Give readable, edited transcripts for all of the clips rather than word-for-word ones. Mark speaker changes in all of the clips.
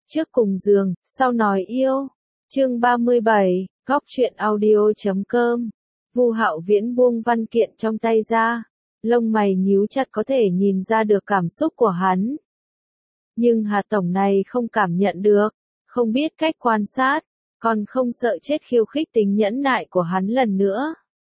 Speaker 1: Trước cùng giường, sau nói yêu. Chương 37, góc truyện audio.com. Vu Hạo Viễn buông văn kiện trong tay ra, lông mày nhíu chặt có thể nhìn ra được cảm xúc của hắn. Nhưng Hà Tổng này không cảm nhận được, không biết cách quan sát, còn không sợ chết khiêu khích tính nhẫn nại của hắn lần nữa.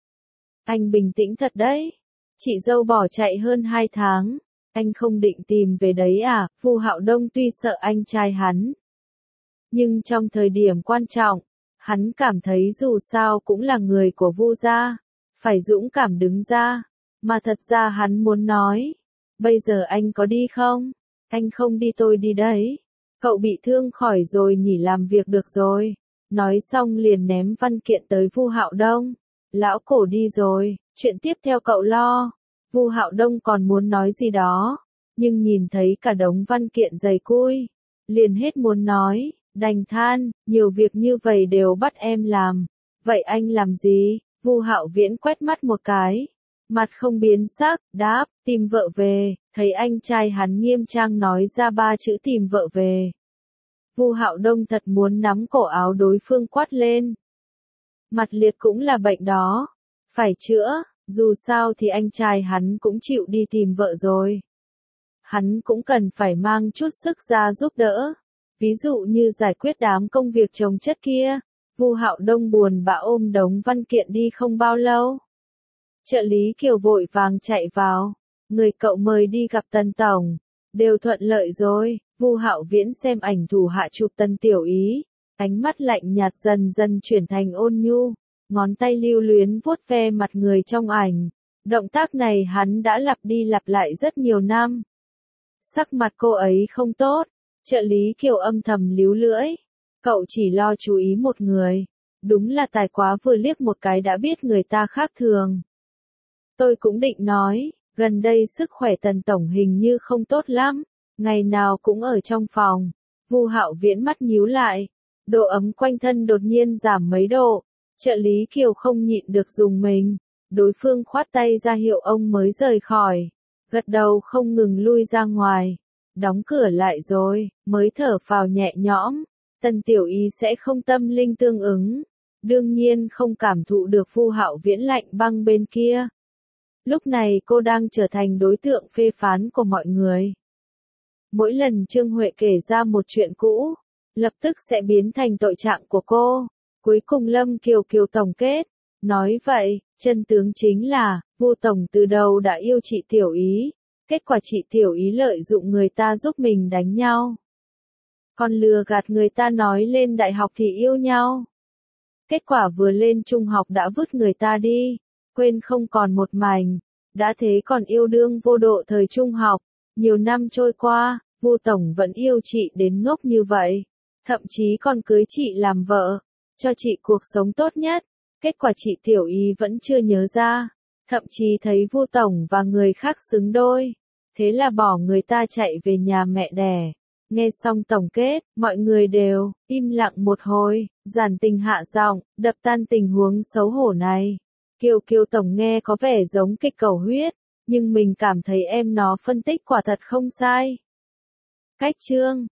Speaker 1: Anh bình tĩnh thật đấy. Chị dâu bỏ chạy hơn 2 tháng, anh không định tìm về đấy à? Vu Hạo Đông tuy sợ anh trai hắn, nhưng trong thời điểm quan trọng, hắn cảm thấy dù sao cũng là người của Vu gia, phải dũng cảm đứng ra. Mà thật ra hắn muốn nói, bây giờ anh có đi không? Anh không đi tôi đi đấy. Cậu bị thương khỏi rồi nghỉ làm việc được rồi. Nói xong liền ném văn kiện tới Vu Hạo Đông. Lão cổ đi rồi, chuyện tiếp theo cậu lo. Vu Hạo Đông còn muốn nói gì đó, nhưng nhìn thấy cả đống văn kiện dày cui, liền hết muốn nói, đành than, nhiều việc như vậy đều bắt em làm. Vậy anh làm gì? Vu Hạo Viễn quét mắt một cái, mặt không biến sắc, đáp, tìm vợ về. Thấy anh trai hắn nghiêm trang nói ra 3 chữ tìm vợ về, Vu Hạo Đông thật muốn nắm cổ áo đối phương quát lên. Mặt liệt cũng là bệnh đó, phải chữa, dù sao thì anh trai hắn cũng chịu đi tìm vợ rồi. Hắn cũng cần phải mang chút sức ra giúp đỡ, ví dụ như giải quyết đám công việc chồng chất kia. Vu Hạo Đông buồn bã ôm đống văn kiện đi không bao lâu. Trợ lý Kiều vội vàng chạy vào, người cậu mời đi gặp Tần Tổng, đều thuận lợi rồi. Vu Hạo Viễn xem ảnh thủ hạ chụp Tần Tiểu Ý, ánh mắt lạnh nhạt dần dần chuyển thành ôn nhu, ngón tay lưu luyến vuốt ve mặt người trong ảnh. Động tác này hắn đã lặp đi lặp lại rất nhiều năm. Sắc mặt cô ấy không tốt, trợ lý Kiều âm thầm líu lưỡi. Cậu chỉ lo chú ý một người, đúng là tài quá, vừa liếc một cái đã biết người ta khác thường. Tôi cũng định nói, gần đây sức khỏe Tần Tổng hình như không tốt lắm, ngày nào cũng ở trong phòng. Vu Hạo Viễn mắt nhíu lại, độ ấm quanh thân đột nhiên giảm mấy độ, trợ lý Kiều không nhịn được dùng mình, đối phương khoát tay ra hiệu ông mới rời khỏi, gật đầu không ngừng lui ra ngoài, đóng cửa lại rồi, mới thở phào nhẹ nhõm. Tần Tiểu Ý sẽ không tâm linh tương ứng, đương nhiên không cảm thụ được Vu Hạo Viễn lạnh băng bên kia. Lúc này cô đang trở thành đối tượng phê phán của mọi người. Mỗi lần Trương Huệ kể ra một chuyện cũ, lập tức sẽ biến thành tội trạng của cô. Cuối cùng Lâm Kiều Kiều tổng kết, nói vậy, chân tướng chính là, Vu Tổng từ đầu đã yêu chị Tiểu Ý, kết quả chị Tiểu Ý lợi dụng người ta giúp mình đánh nhau. Còn lừa gạt người ta nói lên đại học thì yêu nhau. Kết quả vừa lên trung học đã vứt người ta đi, quên không còn một mảnh. Đã thế còn yêu đương vô độ thời trung học. Nhiều năm trôi qua, Vu Tổng vẫn yêu chị đến ngốc như vậy. Thậm chí còn cưới chị làm vợ, cho chị cuộc sống tốt nhất. Kết quả chị Tiểu Ý vẫn chưa nhớ ra. Thậm chí thấy Vu Tổng và người khác xứng đôi. Thế là bỏ người ta chạy về nhà mẹ đẻ. Nghe xong tổng kết, mọi người đều im lặng một hồi, giản tình hạ giọng, đập tan tình huống xấu hổ này. Kiều Kiều Tổng nghe có vẻ giống kịch cầu huyết, nhưng mình cảm thấy em nó phân tích quả thật không sai. Cách chương